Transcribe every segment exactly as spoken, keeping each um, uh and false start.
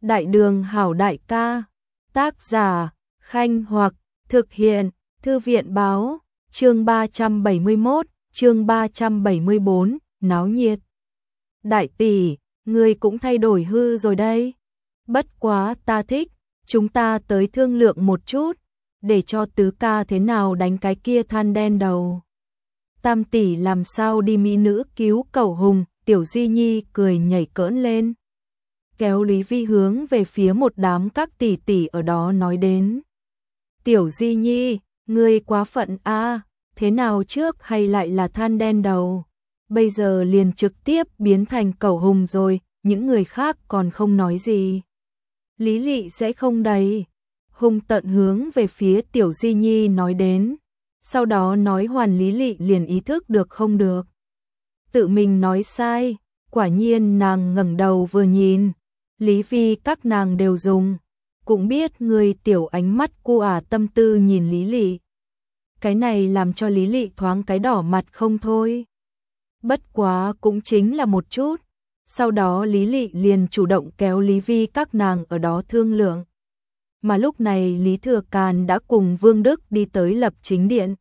Đại đường hảo đại ca, tác giả, Khanh Hoặc, thực hiện, Thư viện báo, chương ba trăm bảy mươi mốt, chương ba trăm bảy mươi bốn, náo nhiệt. Đại tỷ, ngươi cũng thay đổi hư rồi đây. Bất quá ta thích, chúng ta tới thương lượng một chút, để cho tứ ca thế nào đánh cái kia than đen đầu. Tam tỷ làm sao đi mỹ nữ cứu cẩu hùng, Tiểu Di Nhi cười nhảy cỡn lên. Kéo Lý Vi hướng về phía một đám các tỷ tỷ ở đó nói đến. Tiểu Di Nhi, ngươi quá phận a, thế nào trước hay lại là than đen đầu, bây giờ liền trực tiếp biến thành cẩu hùng rồi, những người khác còn không nói gì. Lý Lị sẽ không đấy. Hung tận hướng về phía Tiểu Di Nhi nói đến, sau đó nói hoàn Lý Lị liền ý thức được không được. Tự mình nói sai, quả nhiên nàng ngẩng đầu vừa nhìn, Lý Vi các nàng đều dùng, cũng biết người tiểu ánh mắt cu ả tâm tư nhìn Lý Lị. Cái này làm cho Lý Lị thoáng cái đỏ mặt không thôi. Bất quá cũng chính là một chút, sau đó Lý Lị liền chủ động kéo Lý Vi các nàng ở đó thương lượng. Mà lúc này Lý Thừa Càn đã cùng Vương Đức đi tới Lập Chính Điện.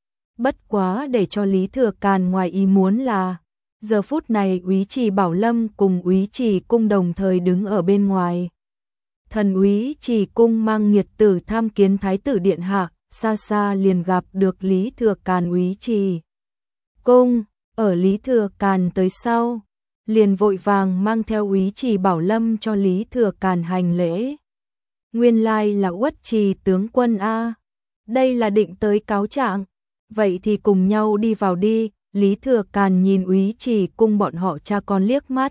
Bất quá để cho Lý Thừa Càn ngoài ý muốn là, giờ phút này Úy Trì Bảo Lâm cùng Úy Trì Cung đồng thời đứng ở bên ngoài. Thần Úy Trì Cung mang nghiệt tử tham kiến Thái tử Điện hạ, xa xa liền gặp được Lý Thừa Càn. Úy Trì Cung ở Lý Thừa Càn tới sau, liền vội vàng mang theo Úy Trì Bảo Lâm cho Lý Thừa Càn hành lễ. Nguyên lai là Uất Trì tướng quân a, đây là định tới cáo trạng, vậy thì cùng nhau đi vào đi. Lý Thừa Càn nhìn Úy Trì Cung bọn họ cha con liếc mắt,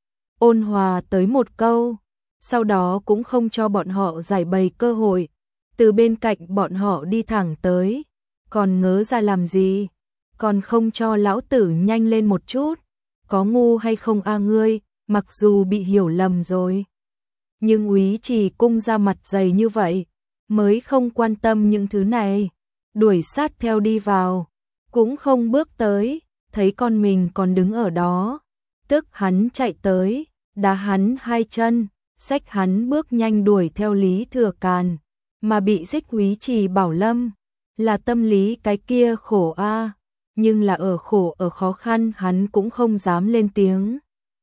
ôn hòa tới một câu, sau đó cũng không cho bọn họ giải bày cơ hội, từ bên cạnh bọn họ đi thẳng tới. Còn ngớ ra làm gì, còn không cho lão tử nhanh lên một chút, có ngu hay không a ngươi, mặc dù bị hiểu lầm rồi, nhưng Úy Trì Cung ra mặt dày như vậy, mới không quan tâm những thứ này, đuổi sát theo đi vào, cũng không bước tới, thấy con mình còn đứng ở đó, tức hắn chạy tới, đá hắn hai chân, xách hắn bước nhanh đuổi theo Lý Thừa Càn, mà bị giết Úy Trì Bảo Lâm, là tâm lý cái kia khổ a, nhưng là ở khổ ở khó khăn hắn cũng không dám lên tiếng.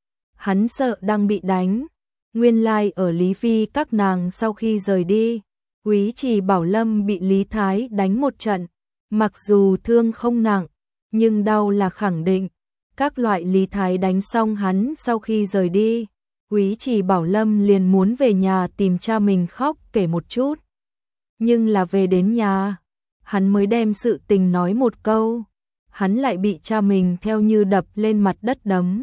Hắn sợ đang bị đánh. Nguyên lai ở Lý Vi các nàng sau khi rời đi, Úy Trì Bảo Lâm bị Lý Thái đánh một trận, mặc dù thương không nặng, nhưng đau là khẳng định. Các loại Lý Thái đánh xong hắn sau khi rời đi, Úy Trì Bảo Lâm liền muốn về nhà tìm cha mình khóc kể một chút. Nhưng là về đến nhà, hắn mới đem sự tình nói một câu, hắn lại bị cha mình theo như đập lên mặt đất đấm.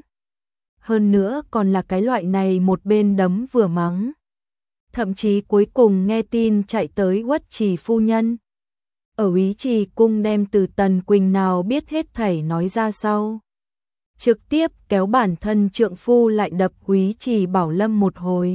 Hơn nữa còn là cái loại này một bên đấm vừa mắng. Thậm chí cuối cùng nghe tin chạy tới Uất Trì phu nhân. Ở Úy Trì Cung đem từ Tần Quỳnh nào biết hết thảy nói ra sau. Trực tiếp kéo bản thân trượng phu lại đập Úy Trì Bảo Lâm một hồi.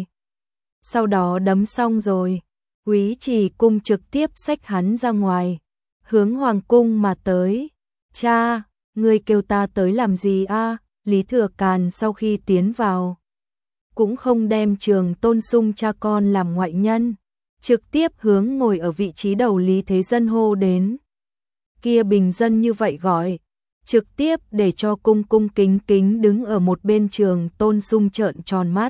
Sau đó đấm xong rồi, Úy Trì Cung trực tiếp xách hắn ra ngoài, hướng Hoàng Cung mà tới. Cha, ngươi kêu ta tới làm gì a? Lý Thừa Càn sau khi tiến vào, cũng không đem Trường Tôn Sung cha con làm ngoại nhân, trực tiếp hướng ngồi ở vị trí đầu Lý Thế Dân hô đến. Kia bình dân như vậy gọi, trực tiếp để cho cung cung kính kính đứng ở một bên Trường Tôn Sung trợn tròn mắt.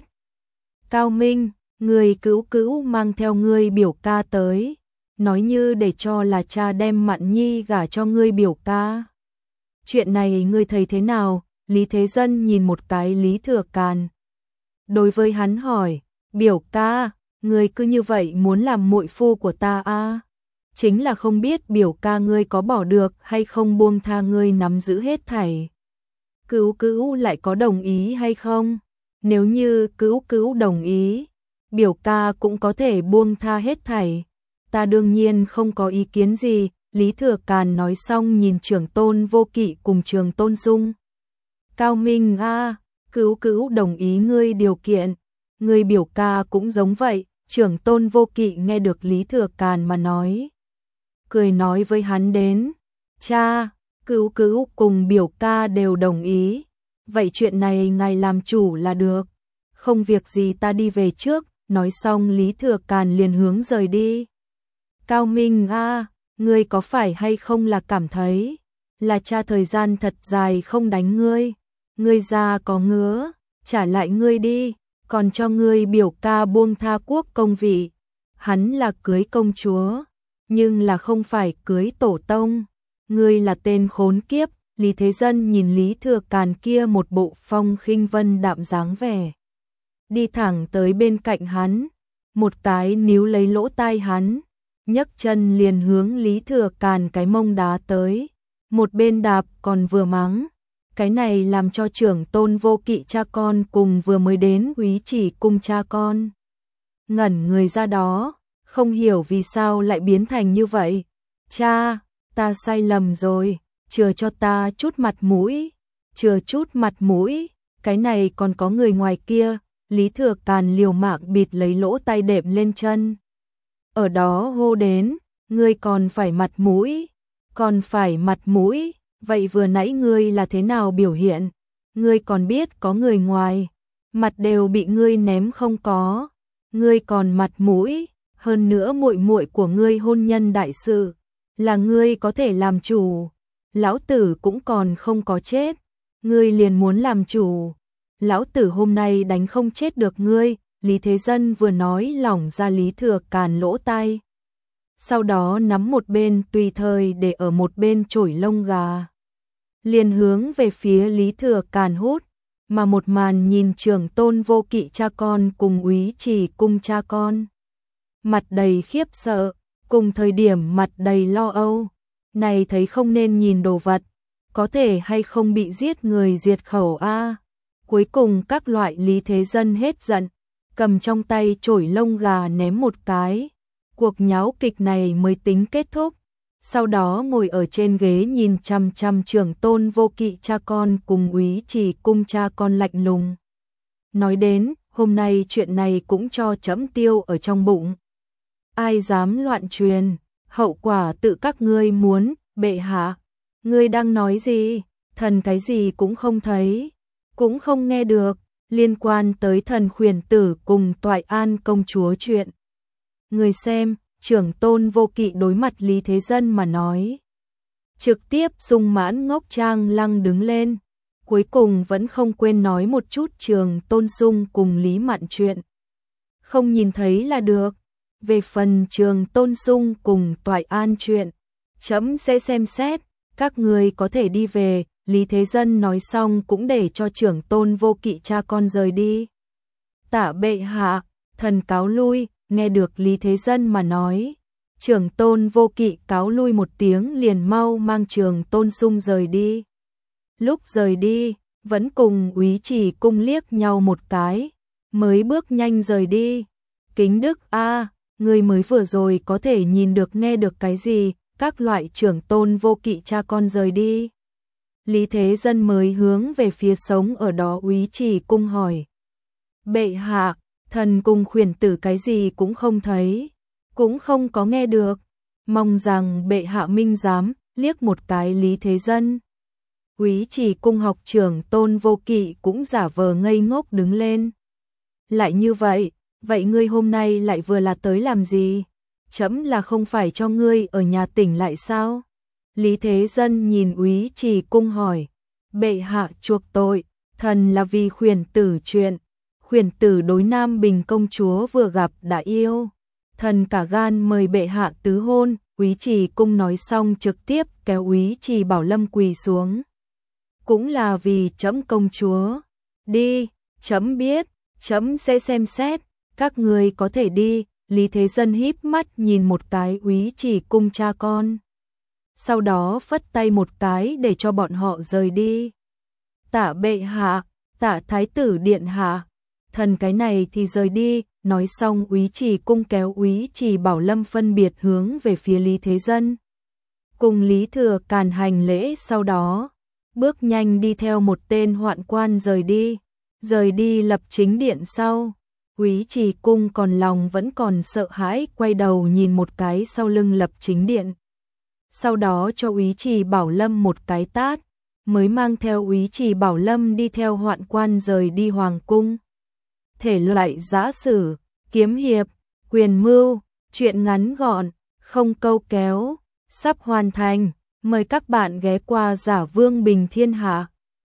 Cao Minh, người cứu cứu mang theo ngươi biểu ca tới, nói như để cho là cha đem Mạn Nhi gả cho ngươi biểu ca. Chuyện này ngươi thấy thế nào? Lý Thế Dân nhìn một cái Lý Thừa Càn. Đối với hắn hỏi, biểu ca, ngươi cứ như vậy muốn làm muội phu của ta a? À? Chính là không biết biểu ca ngươi có bỏ được hay không buông tha ngươi nắm giữ hết thảy. Cứu cứu lại có đồng ý hay không? Nếu như cứu cứu đồng ý, biểu ca cũng có thể buông tha hết thảy. Ta đương nhiên không có ý kiến gì. Lý Thừa Càn nói xong nhìn Trưởng Tôn Vô Kỵ cùng Trường Tôn Sung. Cao Minh a, cứu cứu đồng ý ngươi điều kiện, ngươi biểu ca cũng giống vậy. Trưởng Tôn Vô Kỵ nghe được Lý Thừa Càn mà nói, cười nói với hắn đến, cha, cứu cứu cùng biểu ca đều đồng ý, vậy chuyện này ngài làm chủ là được, không việc gì ta đi về trước. nói xong Lý Thừa Càn liền hướng rời đi. Cao Minh a, ngươi có phải hay không là cảm thấy là cha thời gian thật dài không đánh ngươi, ngươi già có ngứa, trả lại ngươi đi, còn cho ngươi biểu ca buông tha quốc công vị. Hắn là cưới công chúa, nhưng là không phải cưới tổ tông. Ngươi là tên khốn kiếp. Lý Thế Dân nhìn Lý Thừa Càn kia một bộ phong khinh vân đạm dáng vẻ, đi thẳng tới bên cạnh hắn, một cái níu lấy lỗ tai hắn, nhấc chân liền hướng Lý Thừa Càn cái mông đá tới, một bên đạp còn vừa mắng, cái này làm cho trưởng tôn Vô Kỵ cha con cùng vừa mới đến Úy Chỉ Cung cha con ngẩn người ra đó, không hiểu vì sao lại biến thành như vậy. Cha, ta sai lầm rồi, chừa cho ta chút mặt mũi, chừa chút mặt mũi, cái này còn có người ngoài kia. Lý Thừa Càn liều mạng bịt lấy lỗ tai đệm lên chân, ở đó hô đến, ngươi còn phải mặt mũi, còn phải mặt mũi, vậy vừa nãy ngươi là thế nào biểu hiện, ngươi còn biết có người ngoài, mặt đều bị ngươi ném không có, ngươi còn mặt mũi, hơn nữa muội muội của ngươi hôn nhân đại sự, là ngươi có thể làm chủ, lão tử cũng còn không có chết, ngươi liền muốn làm chủ. Lão tử hôm nay đánh không chết được ngươi. Lý Thế Dân vừa nói lỏng ra Lý Thừa Càn lỗ tai, sau đó nắm một bên tùy thời để ở một bên chổi lông gà, liền hướng về phía Lý Thừa Càn hút, mà một màn nhìn trưởng tôn Vô Kỵ cha con cùng Úy Chỉ Cung cha con, mặt đầy khiếp sợ, cùng thời điểm mặt đầy lo âu, này thấy không nên nhìn đồ vật, có thể hay không bị giết người diệt khẩu a. Cuối cùng các loại Lý Thế Dân hết giận, cầm trong tay chổi lông gà ném một cái, cuộc nháo kịch này mới tính kết thúc. Sau đó ngồi ở trên ghế nhìn chằm chằm trưởng tôn Vô Kỵ cha con cùng Úy Chỉ Cung cha con lạnh lùng. Nói đến, hôm nay chuyện này cũng cho chấm tiêu ở trong bụng. Ai dám loạn truyền, hậu quả tự các ngươi muốn, bệ hạ. Ngươi đang nói gì, thần cái gì cũng không thấy, cũng không nghe được, liên quan tới thần khuyển tử cùng Toại An công chúa chuyện. Người xem, trưởng tôn Vô Kỵ đối mặt Lý Thế Dân mà nói. Trực tiếp Dung Mãn Ngốc Trang Lăng đứng lên, cuối cùng vẫn không quên nói một chút trường tôn Dung cùng Lý Mạn chuyện. Không nhìn thấy là được, về phần trường tôn Dung cùng Toại An chuyện, chấm sẽ xem xét, các người có thể đi về. Lý Thế Dân nói xong cũng để cho trưởng tôn Vô Kỵ cha con rời đi. Tạ bệ hạ, thần cáo lui. Nghe được Lý Thế Dân mà nói, trưởng tôn Vô Kỵ cáo lui một tiếng liền mau mang trường tôn Dung rời đi. Lúc rời đi, vẫn cùng Úy Chỉ Cung liếc nhau một cái, mới bước nhanh rời đi. Kính Đức a, người mới vừa rồi có thể nhìn được nghe được cái gì, các loại trưởng tôn Vô Kỵ cha con rời đi. Lý Thế Dân mới hướng về phía sống ở đó Úy Chỉ Cung hỏi. Bệ hạ, thần cùng khuyển tử cái gì cũng không thấy, cũng không có nghe được, mong rằng bệ hạ minh giám. Liếc một cái Lý Thế Dân, Úy Chỉ Cung học trưởng tôn Vô Kỵ cũng giả vờ ngây ngốc đứng lên. Lại như vậy, vậy ngươi hôm nay lại vừa là tới làm gì? Chấm là không phải cho ngươi ở nhà tỉnh lại sao? Lý Thế Dân nhìn Úy Chỉ Cung hỏi. Bệ hạ chuộc tội, thần là vì khuyển tử chuyện. Khuyển tử đối Nam Bình công chúa vừa gặp đã yêu, thần cả gan mời bệ hạ tứ hôn. Úy Chỉ Cung nói xong trực tiếp kéo Úy Chỉ Bảo Lâm quỳ xuống. Cũng là vì chấm công chúa. Đi, chấm biết, chấm sẽ xem xét, các người có thể đi. Lý Thế Dân híp mắt nhìn một cái Úy Chỉ Cung cha con, sau đó phất tay một cái để cho bọn họ rời đi. Tạ bệ hạ, tạ thái tử điện hạ, thần cái này thì rời đi. Nói xong Úy Chỉ Cung kéo Úy Chỉ Bảo Lâm phân biệt hướng về phía Lý Thế Dân, cùng Lý Thừa Càn hành lễ, sau đó bước nhanh đi theo một tên hoạn quan rời đi. Rời đi lập chính điện sau, Úy Chỉ Cung còn lòng vẫn còn sợ hãi, quay đầu nhìn một cái sau lưng lập chính điện, sau đó cho Úy Chỉ Bảo Lâm một cái tát, mới mang theo Úy Chỉ Bảo Lâm đi theo hoạn quan rời đi hoàng cung. Thể loại giã sử, kiếm hiệp, quyền mưu, truyện ngắn gọn, không câu kéo, sắp hoàn thành. Mời các bạn ghé qua Giả Vương Bình Thiên Hạ.